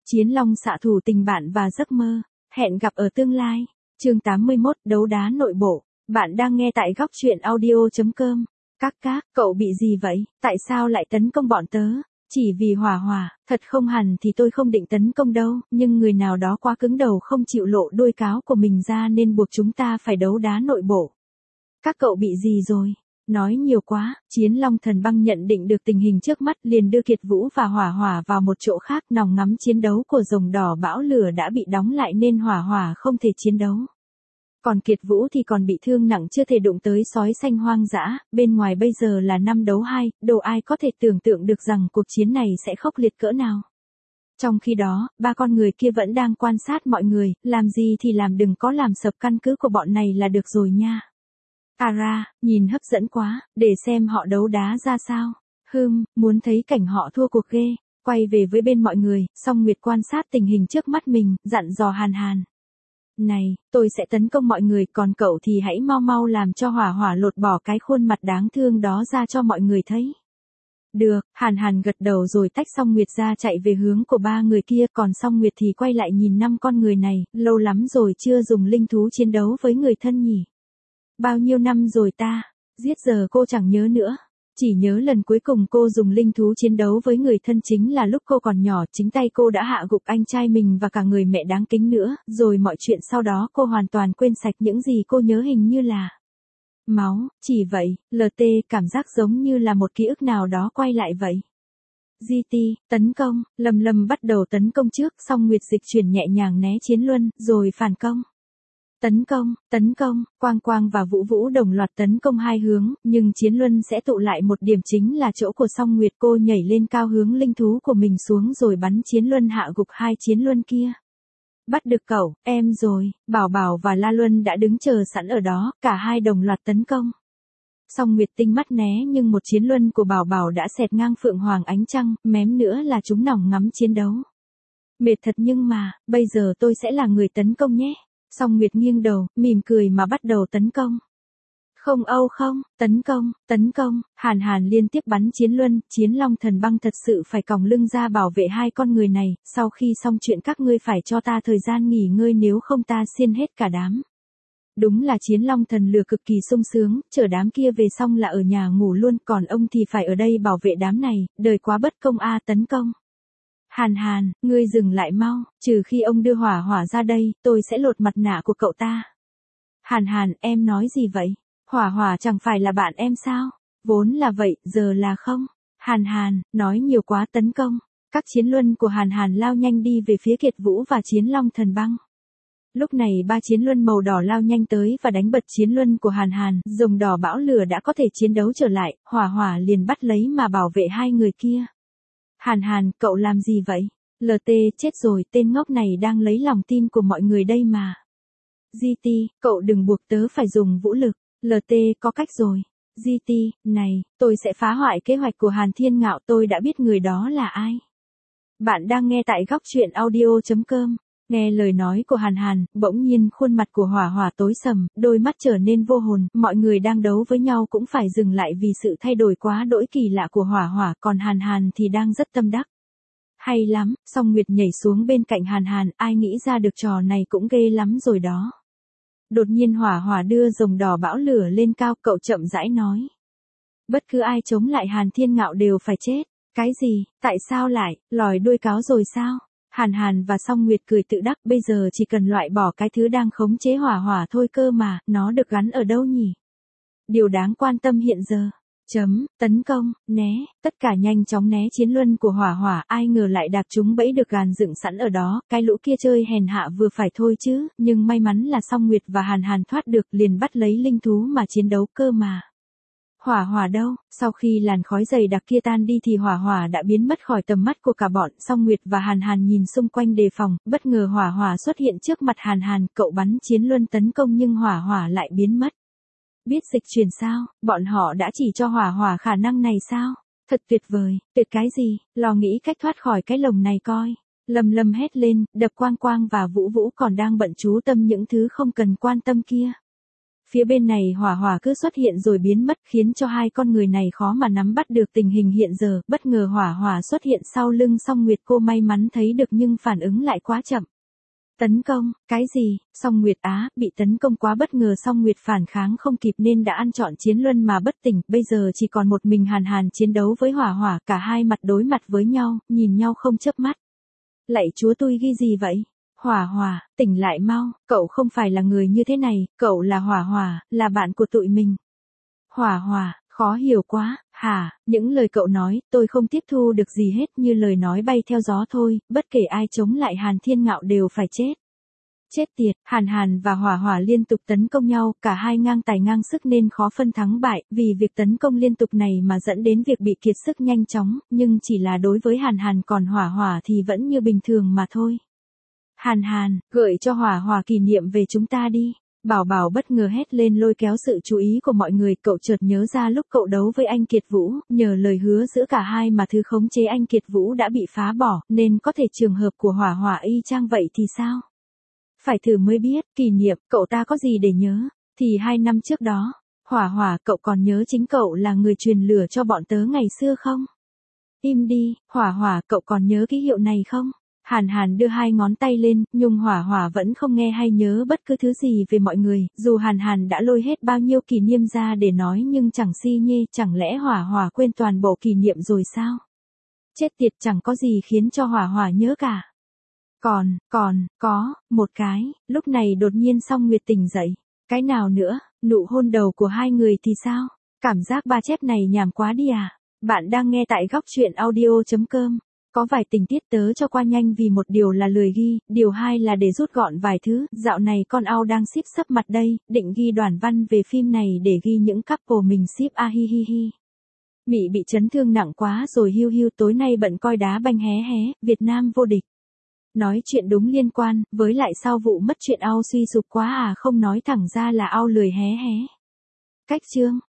Chiến Long xạ thủ tình bạn và giấc mơ, hẹn gặp ở tương lai. Chương 81, đấu đá nội bộ. Bạn đang nghe tại góc truyện audio.com. Các, cậu bị gì vậy? Tại sao lại tấn công bọn tớ? Chỉ vì hỏa hỏa, thật không hẳn thì tôi không định tấn công đâu, nhưng người nào đó quá cứng đầu không chịu lộ đuôi cáo của mình ra nên buộc chúng ta phải đấu đá nội bộ. Các cậu bị gì rồi? Nói nhiều quá, Chiến Long Thần Băng nhận định được tình hình trước mắt liền đưa Kiệt Vũ và Hỏa Hỏa vào một chỗ khác. Nòng ngắm chiến đấu của rồng đỏ bão lửa đã bị đóng lại nên Hỏa Hỏa không thể chiến đấu. Còn Kiệt Vũ thì còn bị thương nặng chưa thể đụng tới sói xanh hoang dã, bên ngoài bây giờ là 5 đấu 2, đâu ai có thể tưởng tượng được rằng cuộc chiến này sẽ khốc liệt cỡ nào. Trong khi đó, ba con người kia vẫn đang quan sát mọi người, làm gì thì làm, đừng có làm sập căn cứ của bọn này là được rồi nha. Ra, nhìn hấp dẫn quá, để xem họ đấu đá ra sao. Muốn thấy cảnh họ thua cuộc ghê. Quay về với bên mọi người, Song Nguyệt quan sát tình hình trước mắt mình, dặn dò Hàn Hàn. Này, tôi sẽ tấn công mọi người, còn cậu thì hãy mau mau làm cho Hỏa Hỏa lột bỏ cái khuôn mặt đáng thương đó ra cho mọi người thấy. Được, Hàn Hàn gật đầu rồi tách Song Nguyệt ra chạy về hướng của ba người kia, còn Song Nguyệt thì quay lại nhìn 5 con người này, lâu lắm rồi chưa dùng linh thú chiến đấu với người thân nhỉ. Bao nhiêu năm rồi ta, giết giờ cô chẳng nhớ nữa. Chỉ nhớ lần cuối cùng cô dùng linh thú chiến đấu với người thân chính là lúc cô còn nhỏ, chính tay cô đã hạ gục anh trai mình và cả người mẹ đáng kính nữa, rồi mọi chuyện sau đó cô hoàn toàn quên sạch, những gì cô nhớ hình như là máu, chỉ vậy, LT cảm giác giống như là một ký ức nào đó quay lại vậy. GT, tấn công, Lâm bắt đầu tấn công trước, Song Nguyệt dịch chuyển nhẹ nhàng né Chiến Luân, rồi phản công. Tấn công, Quang và Vũ đồng loạt tấn công hai hướng, nhưng Chiến Luân sẽ tụ lại một điểm, chính là chỗ của Song Nguyệt. Cô nhảy lên cao hướng linh thú của mình xuống rồi bắn Chiến Luân hạ gục hai Chiến Luân kia. Bắt được cậu, em rồi, Bảo và La Luân đã đứng chờ sẵn ở đó, cả hai đồng loạt tấn công. Song Nguyệt tinh mắt né nhưng một Chiến Luân của Bảo đã xẹt ngang Phượng Hoàng Ánh Trăng, mém nữa là chúng nòng ngắm chiến đấu. Mệt thật nhưng mà, bây giờ tôi sẽ là người tấn công nhé. Song Nguyệt nghiêng đầu, mỉm cười mà bắt đầu tấn công. Không, tấn công, Hàn liên tiếp bắn Chiến Luân, Chiến Long Thần Băng thật sự phải còng lưng ra bảo vệ hai con người này, sau khi xong chuyện các ngươi phải cho ta thời gian nghỉ ngơi nếu không ta xiên hết cả đám. Đúng là Chiến Long Thần lừa cực kỳ sung sướng, chở đám kia về xong là ở nhà ngủ luôn, còn ông thì phải ở đây bảo vệ đám này, đời quá bất công a. Tấn công. Hàn, ngươi dừng lại mau, trừ khi ông đưa Hỏa Hỏa ra đây, tôi sẽ lột mặt nạ của cậu ta. Hàn, em nói gì vậy? Hỏa Hỏa chẳng phải là bạn em sao? Vốn là vậy, giờ là không. Hàn, nói nhiều quá. Tấn công. Các Chiến Luân của Hàn lao nhanh đi về phía Kiệt Vũ và Chiến Long Thần Băng. Lúc này ba Chiến Luân màu đỏ lao nhanh tới và đánh bật Chiến Luân của Hàn, rồng đỏ bão lửa đã có thể chiến đấu trở lại, Hỏa Hỏa liền bắt lấy mà bảo vệ hai người kia. Hàn, cậu làm gì vậy? LT, chết rồi, tên ngốc này đang lấy lòng tin của mọi người đây mà. GT, cậu đừng buộc tớ phải dùng vũ lực. LT, có cách rồi. GT, này, tôi sẽ phá hoại kế hoạch của Hàn Thiên Ngạo, tôi đã biết người đó là ai. Bạn đang nghe tại góc truyện audio.com. Nghe lời nói của Hàn, bỗng nhiên khuôn mặt của Hỏa Hỏa tối sầm, đôi mắt trở nên vô hồn, mọi người đang đấu với nhau cũng phải dừng lại vì sự thay đổi quá đỗi kỳ lạ của Hỏa Hỏa, còn Hàn thì đang rất tâm đắc. Hay lắm, Song Nguyệt nhảy xuống bên cạnh Hàn, ai nghĩ ra được trò này cũng ghê lắm rồi đó. Đột nhiên Hỏa Hỏa đưa rồng đỏ bão lửa lên cao, cậu chậm rãi nói. Bất cứ ai chống lại Hàn Thiên Ngạo đều phải chết. Cái gì, tại sao lại, lòi đuôi cáo rồi sao? Hàn và Song Nguyệt cười tự đắc, bây giờ chỉ cần loại bỏ cái thứ đang khống chế Hỏa Hỏa thôi cơ mà, nó được gắn ở đâu nhỉ? Điều đáng quan tâm hiện giờ. Tấn công, né, tất cả nhanh chóng né Chiến Luân của Hỏa Hỏa, ai ngờ lại đạp trúng bẫy được gàn dựng sẵn ở đó, cái lũ kia chơi hèn hạ vừa phải thôi chứ, nhưng may mắn là Song Nguyệt và Hàn thoát được, liền bắt lấy linh thú mà chiến đấu cơ mà. Hỏa Hỏa đâu? Sau khi làn khói dày đặc kia tan đi thì Hỏa Hỏa đã biến mất khỏi tầm mắt của cả bọn. Song Nguyệt và Hàn nhìn xung quanh đề phòng, bất ngờ Hỏa Hỏa xuất hiện trước mặt Hàn, cậu bắn Chiến Luân tấn công nhưng Hỏa Hỏa lại biến mất. Biết dịch chuyển sao? Bọn họ đã chỉ cho Hỏa Hỏa khả năng này sao? Thật tuyệt vời, tuyệt cái gì? Lo nghĩ cách thoát khỏi cái lồng này coi. Lâm hét lên, đập Quang và Vũ còn đang bận chú tâm những thứ không cần quan tâm kia. phía bên này hỏa hỏa cứ xuất hiện rồi biến mất khiến cho hai con người này khó mà nắm bắt được tình hình hiện giờ, bất ngờ hỏa hỏa xuất hiện sau lưng Song Nguyệt cô may mắn thấy được nhưng phản ứng lại quá chậm. Tấn công, cái gì, Song Nguyệt á, bị tấn công quá bất ngờ Song Nguyệt phản kháng không kịp nên đã ăn trọn chiến luân mà bất tỉnh, bây giờ chỉ còn một mình Hàn Hàn chiến đấu với hỏa hỏa, cả hai mặt đối mặt với nhau, nhìn nhau không chớp mắt. Lạy chúa tôi ghi gì vậy? Hỏa hỏa, tỉnh lại mau, cậu không phải là người như thế này, cậu là hỏa hỏa, là bạn của tụi mình. Hỏa hỏa, khó hiểu quá, hả, những lời cậu nói, tôi không tiếp thu được gì hết như lời nói bay theo gió thôi, bất kể ai chống lại Hàn Thiên Ngạo đều phải chết. Chết tiệt, Hàn Hàn và Hỏa Hỏa liên tục tấn công nhau, cả hai ngang tài ngang sức nên khó phân thắng bại, vì việc tấn công liên tục này mà dẫn đến việc bị kiệt sức nhanh chóng, nhưng chỉ là đối với Hàn Hàn còn Hỏa Hỏa thì vẫn như bình thường mà thôi. Hàn Hàn, gợi cho Hỏa Hỏa kỷ niệm về chúng ta đi. Bảo Bảo bất ngờ hét lên lôi kéo sự chú ý của mọi người, cậu chợt nhớ ra lúc cậu đấu với anh Kiệt Vũ, nhờ lời hứa giữa cả hai mà thứ khống chế anh Kiệt Vũ đã bị phá bỏ, nên có thể trường hợp của Hỏa Hỏa y chang vậy thì sao? Phải thử mới biết, kỷ niệm, cậu ta có gì để nhớ, thì 2 năm trước đó, Hỏa Hỏa cậu còn nhớ chính cậu là người truyền lửa cho bọn tớ ngày xưa không? Im đi, Hỏa Hỏa cậu còn nhớ ký hiệu này không? Hàn Hàn đưa 2 ngón tay lên, nhưng Hỏa Hỏa vẫn không nghe hay nhớ bất cứ thứ gì về mọi người, dù Hàn Hàn đã lôi hết bao nhiêu kỷ niệm ra để nói nhưng chẳng si nhê, chẳng lẽ Hỏa Hỏa quên toàn bộ kỷ niệm rồi sao? Chết tiệt, chẳng có gì khiến cho Hỏa Hỏa nhớ cả. Có, một cái, lúc này đột nhiên Song Nguyệt tỉnh dậy. Cái nào nữa, nụ hôn đầu của hai người thì sao? Cảm giác ba chép này nhàm quá đi à? Bạn đang nghe tại góc truyện audio.com. Có vài tình tiết tớ cho qua nhanh vì một điều là lười ghi, điều hai là để rút gọn vài thứ, dạo này con ao đang ship sắp mặt đây, định ghi đoạn văn về phim này để ghi những couple mình ship a hi hi hi. Mị bị chấn thương nặng quá rồi hiu tối nay bận coi đá banh hé hé, Việt Nam vô địch. Nói chuyện đúng liên quan, với lại sau vụ mất chuyện ao suy sụp quá à không nói thẳng ra là ao lười hé hé. Cách chương.